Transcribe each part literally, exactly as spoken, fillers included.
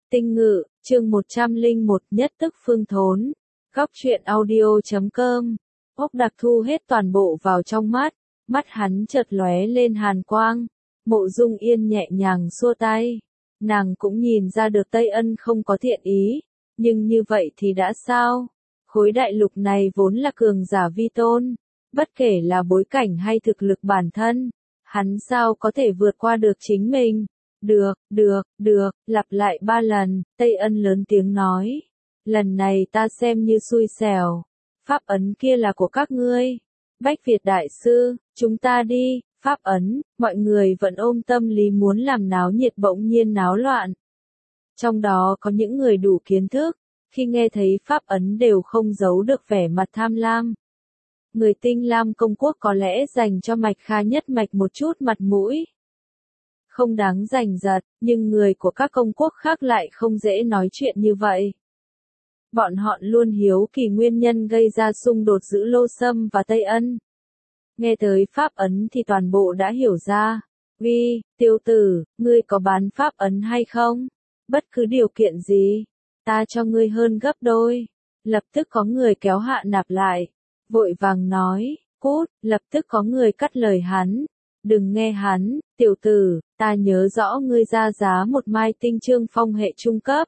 Tinh Ngự, chương một trăm lẻ một Nhất Tức Phương Thốn. Góc truyện audio chấm com. Ốc Đặc thu hết toàn bộ vào trong mắt, mắt hắn chợt lóe lên hàn quang. Mộ Dung Yên nhẹ nhàng xua tay. Nàng cũng nhìn ra được Tây Ân không có thiện ý, nhưng như vậy thì đã sao? Khối đại lục này vốn là cường giả vi tôn, bất kể là bối cảnh hay thực lực bản thân, hắn sao có thể vượt qua được chính mình? Được, được, được, lặp lại ba lần, Tây Ân lớn tiếng nói. Lần này ta xem như xui xẻo. Pháp ấn kia là của các ngươi. Bách Việt Đại Sư, chúng ta đi. Pháp ấn, mọi người vẫn ôm tâm lý muốn làm náo nhiệt bỗng nhiên náo loạn. Trong đó có những người đủ kiến thức, khi nghe thấy pháp ấn đều không giấu được vẻ mặt tham lam. Người Tinh Lam công quốc có lẽ dành cho Mạch Kha nhất mạch một chút mặt mũi. Không đáng giành giật, nhưng người của các công quốc khác lại không dễ nói chuyện như vậy. Bọn họ luôn hiếu kỳ nguyên nhân gây ra xung đột giữa Lô Sâm và Tây Ân. Nghe tới pháp ấn thì toàn bộ đã hiểu ra. Uy, tiêu tử, ngươi có bán pháp ấn hay không? Bất cứ điều kiện gì, ta cho ngươi hơn gấp đôi. Lập tức có người kéo Hạ Nạp lại, vội vàng nói, cút, lập tức có người cắt lời hắn. Đừng nghe hắn, tiểu tử, ta nhớ rõ ngươi ra giá một mai tinh chương phong hệ trung cấp.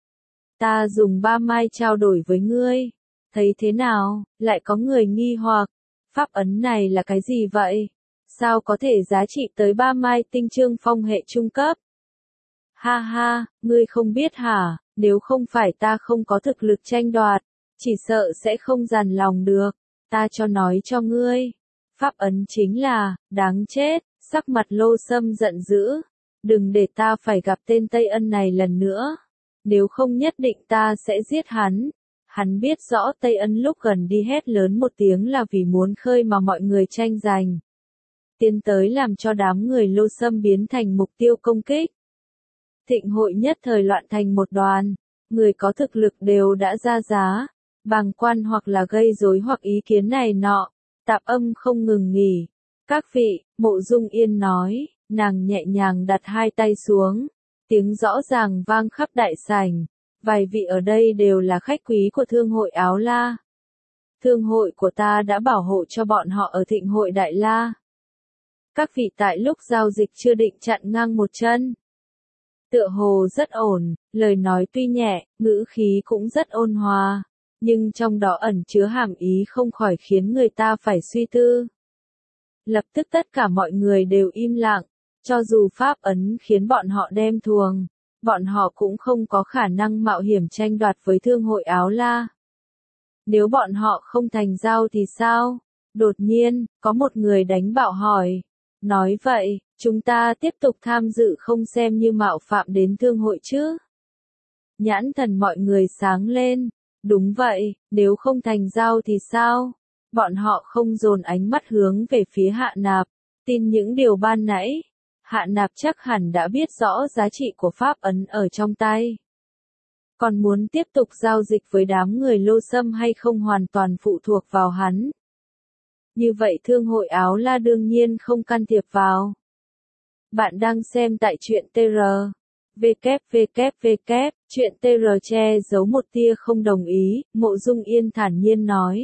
Ta dùng ba mai trao đổi với ngươi. Thấy thế nào? Lại có người nghi hoặc. Pháp ấn này là cái gì vậy? Sao có thể giá trị tới ba mai tinh chương phong hệ trung cấp? Ha ha, ngươi không biết hả? Nếu không phải ta không có thực lực tranh đoạt, chỉ sợ sẽ không dằn lòng được. Ta cho nói cho ngươi. Pháp ấn chính là, đáng chết, sắc mặt Lô Sâm giận dữ. Đừng để ta phải gặp tên Tây Ân này lần nữa. Nếu không nhất định ta sẽ giết hắn. Hắn biết rõ Tây Ân lúc gần đi hét lớn một tiếng là vì muốn khơi mà mọi người tranh giành. Tiến tới làm cho đám người Lô Sâm biến thành mục tiêu công kích. Thịnh hội nhất thời loạn thành một đoàn. Người có thực lực đều đã ra giá. Bàng quan hoặc là gây rối hoặc ý kiến này nọ. Tạp âm không ngừng nghỉ. Các vị, Mộ Dung Yên nói, nàng nhẹ nhàng đặt hai tay xuống. Tiếng rõ ràng vang khắp đại sảnh. Vài vị ở đây đều là khách quý của thương hội Áo La. Thương hội của ta đã bảo hộ cho bọn họ ở thịnh hội Đại La. Các vị tại lúc giao dịch chưa định chặn ngang một chân. Tựa hồ rất ổn, lời nói tuy nhẹ, ngữ khí cũng rất ôn hòa. Nhưng trong đó ẩn chứa hàm ý không khỏi khiến người ta phải suy tư. Lập tức tất cả mọi người đều im lặng, cho dù pháp ấn khiến bọn họ đem thuồng, bọn họ cũng không có khả năng mạo hiểm tranh đoạt với thương hội Áo La. Nếu bọn họ không thành giao thì sao? Đột nhiên, có một người đánh bạo hỏi. Nói vậy, chúng ta tiếp tục tham dự không xem như mạo phạm đến thương hội chứ? Nhãn thần mọi người sáng lên. Đúng vậy, nếu không thành giao thì sao? Bọn họ không dồn ánh mắt hướng về phía Hạ Nạp, tin những điều ban nãy. Hạ Nạp chắc hẳn đã biết rõ giá trị của pháp ấn ở trong tay. Còn muốn tiếp tục giao dịch với đám người Lô Sâm hay không hoàn toàn phụ thuộc vào hắn. Như vậy thương hội Áo La đương nhiên không can thiệp vào. Bạn đang xem tại truyện tê rờ. vê kép vê kép vê kép, chuyện tê rờ che giấu một tia không đồng ý, Mộ Dung Yên thản nhiên nói.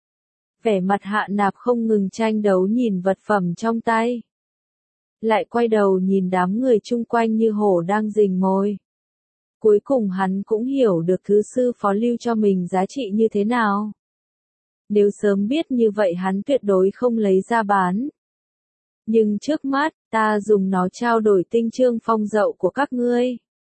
Vẻ mặt Hạ Nạp không ngừng tranh đấu nhìn vật phẩm trong tay. Lại quay đầu nhìn đám người chung quanh như hổ đang rình mồi. Cuối cùng hắn cũng hiểu được thứ sư phó lưu cho mình giá trị như thế nào. Nếu sớm biết như vậy hắn tuyệt đối không lấy ra bán. Nhưng trước mắt, ta dùng nó trao đổi tinh chương phong dậu của các ngươi.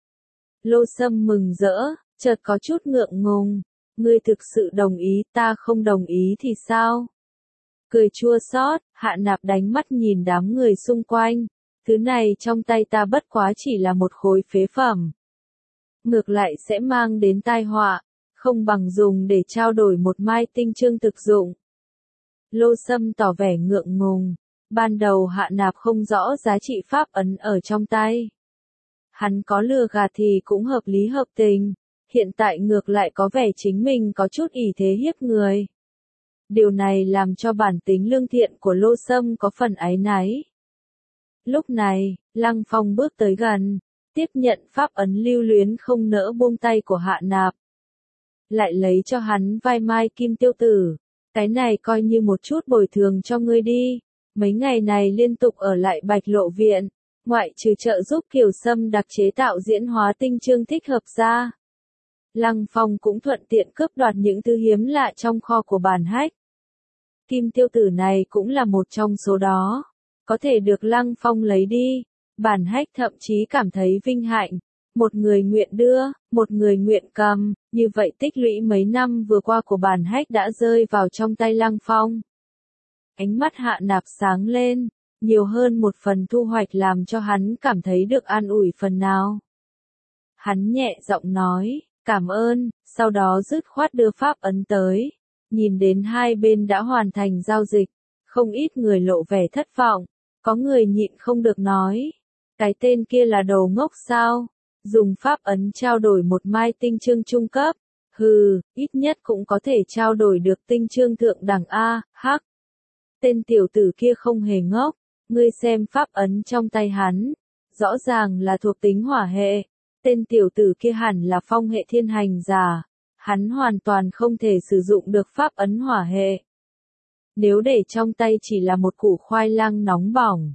Lô Sâm mừng rỡ, chợt có chút ngượng ngùng. Ngươi thực sự đồng ý, ta không đồng ý thì sao? Cười chua xót, Hạ Nạp đánh mắt nhìn đám người xung quanh. Thứ này trong tay ta bất quá chỉ là một khối phế phẩm. Ngược lại sẽ mang đến tai họa, không bằng dùng để trao đổi một mai tinh chương thực dụng. Lô Sâm tỏ vẻ ngượng ngùng. Ban đầu Hạ Nạp không rõ giá trị pháp ấn ở trong tay. Hắn có lừa gạt thì cũng hợp lý hợp tình. Hiện tại ngược lại có vẻ chính mình có chút ỷ thế hiếp người. Điều này làm cho bản tính lương thiện của Lô Sâm có phần áy náy. Lúc này, Lăng Phong bước tới gần, tiếp nhận pháp ấn lưu luyến không nỡ buông tay của Hạ Nạp. Lại lấy cho hắn vai mai kim tiêu tử. Cái này coi như một chút bồi thường cho ngươi đi. Mấy ngày này liên tục ở lại Bạch Lộ Viện. Ngoại trừ trợ giúp Kiều Sâm đặc chế tạo diễn hóa tinh chương thích hợp ra. Lăng Phong cũng thuận tiện cướp đoạt những thứ hiếm lạ trong kho của Bản Hách. Kim tiêu tử này cũng là một trong số đó. Có thể được Lăng Phong lấy đi. Bản Hách thậm chí cảm thấy vinh hạnh. Một người nguyện đưa, một người nguyện cầm, như vậy tích lũy mấy năm vừa qua của Bản Hách đã rơi vào trong tay Lăng Phong. Ánh mắt Hạ Nạp sáng lên, nhiều hơn một phần thu hoạch làm cho hắn cảm thấy được an ủi phần nào. Hắn nhẹ giọng nói, cảm ơn, sau đó dứt khoát đưa pháp ấn tới. Nhìn đến hai bên đã hoàn thành giao dịch, không ít người lộ vẻ thất vọng, có người nhịn không được nói. Cái tên kia là đồ ngốc sao? Dùng pháp ấn trao đổi một mai tinh chương trung cấp. Hừ, ít nhất cũng có thể trao đổi được tinh chương thượng đẳng A, hắc. Tên tiểu tử kia không hề ngốc, ngươi xem pháp ấn trong tay hắn. Rõ ràng là thuộc tính hỏa hệ. Tên tiểu tử kia hẳn là phong hệ thiên hành giả. Hắn hoàn toàn không thể sử dụng được pháp ấn hỏa hệ. Nếu để trong tay chỉ là một củ khoai lang nóng bỏng.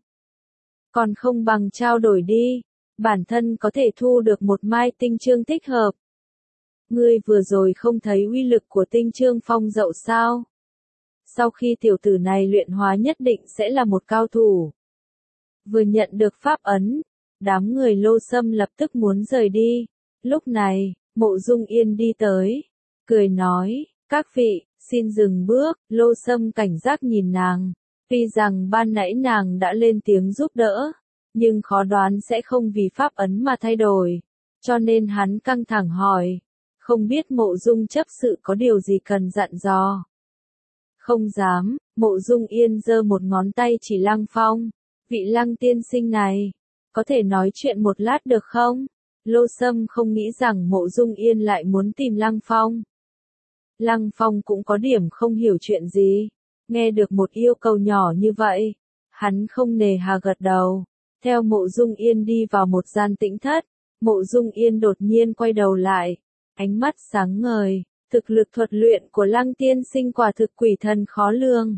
Còn không bằng trao đổi đi. Bản thân có thể thu được một mai tinh chương thích hợp. Ngươi vừa rồi không thấy uy lực của tinh chương phong dậu sao? Sau khi tiểu tử này luyện hóa nhất định sẽ là một cao thủ. Vừa nhận được pháp ấn, đám người Lô Sâm lập tức muốn rời đi. Lúc này, Mộ Dung Yên đi tới, cười nói, các vị, xin dừng bước. Lô Sâm cảnh giác nhìn nàng, tuy rằng ban nãy nàng đã lên tiếng giúp đỡ. Nhưng khó đoán sẽ không vì pháp ấn mà thay đổi. Cho nên hắn căng thẳng hỏi. Không biết Mộ Dung chấp sự có điều gì cần dặn dò. Không dám, Mộ Dung Yên giơ một ngón tay chỉ Lăng Phong. Vị Lăng tiên sinh này, có thể nói chuyện một lát được không? Lô Sâm không nghĩ rằng Mộ Dung Yên lại muốn tìm Lăng Phong. Lăng Phong cũng có điểm không hiểu chuyện gì. Nghe được một yêu cầu nhỏ như vậy, hắn không nề hà gật đầu. Theo Mộ Dung Yên đi vào một gian tĩnh thất, Mộ Dung Yên đột nhiên quay đầu lại, ánh mắt sáng ngời, thực lực thuật luyện của Lăng tiên sinh quả thực quỷ thần khó lường.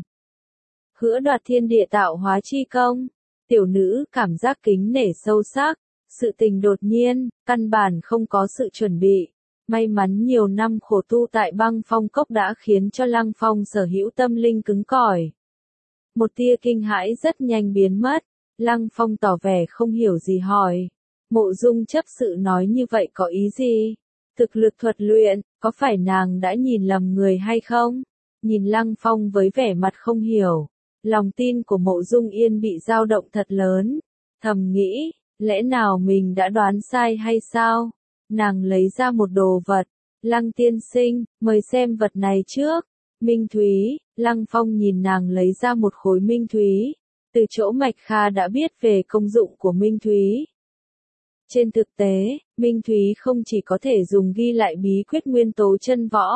Hứa đoạt thiên địa tạo hóa chi công, tiểu nữ cảm giác kính nể sâu sắc, sự tình đột nhiên, căn bản không có sự chuẩn bị. May mắn nhiều năm khổ tu tại băng phong cốc đã khiến cho Lăng Phong sở hữu tâm linh cứng cỏi. Một tia kinh hãi rất nhanh biến mất. Lăng Phong tỏ vẻ không hiểu gì hỏi. Mộ Dung chấp sự nói như vậy có ý gì? Thực lực thuật luyện, có phải nàng đã nhìn lầm người hay không? Nhìn Lăng Phong với vẻ mặt không hiểu. Lòng tin của Mộ Dung Yên bị dao động thật lớn. Thầm nghĩ, lẽ nào mình đã đoán sai hay sao? Nàng lấy ra một đồ vật. Lăng tiên sinh, mời xem vật này trước. Minh thúy, Lăng Phong nhìn nàng lấy ra một khối minh thúy. Từ chỗ Mạch Kha đã biết về công dụng của minh thúy. Trên thực tế, minh thúy không chỉ có thể dùng ghi lại bí quyết nguyên tố chân võ,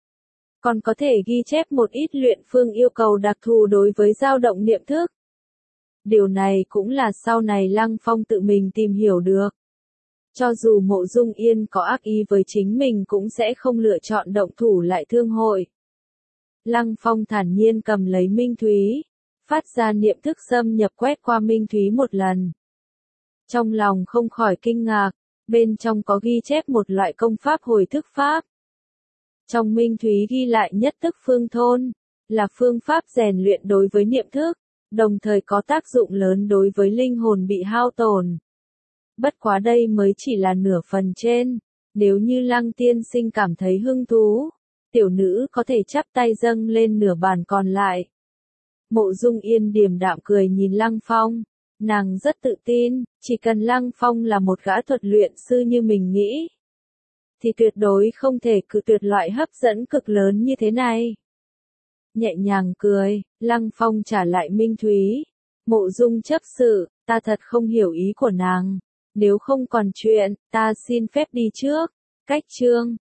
còn có thể ghi chép một ít luyện phương yêu cầu đặc thù đối với dao động niệm thức. Điều này cũng là sau này Lăng Phong tự mình tìm hiểu được. Cho dù Mộ Dung Yên có ác ý với chính mình cũng sẽ không lựa chọn động thủ lại thương hội. Lăng Phong thản nhiên cầm lấy minh thúy. Phát ra niệm thức xâm nhập quét qua minh thúy một lần. Trong lòng không khỏi kinh ngạc, bên trong có ghi chép một loại công pháp hồi thức pháp. Trong minh thúy ghi lại nhất thức phương thôn, là phương pháp rèn luyện đối với niệm thức, đồng thời có tác dụng lớn đối với linh hồn bị hao tổn. Bất quá đây mới chỉ là nửa phần trên, nếu như Lăng tiên sinh cảm thấy hứng thú, tiểu nữ có thể chắp tay dâng lên nửa bàn còn lại. Mộ Dung Yên điềm đạm cười nhìn Lăng Phong, nàng rất tự tin, chỉ cần Lăng Phong là một gã thuật luyện sư như mình nghĩ, thì tuyệt đối không thể cự tuyệt loại hấp dẫn cực lớn như thế này. Nhẹ nhàng cười, Lăng Phong trả lại minh thúy. Mộ Dung chấp sự, ta thật không hiểu ý của nàng. Nếu không còn chuyện, ta xin phép đi trước. Cách chương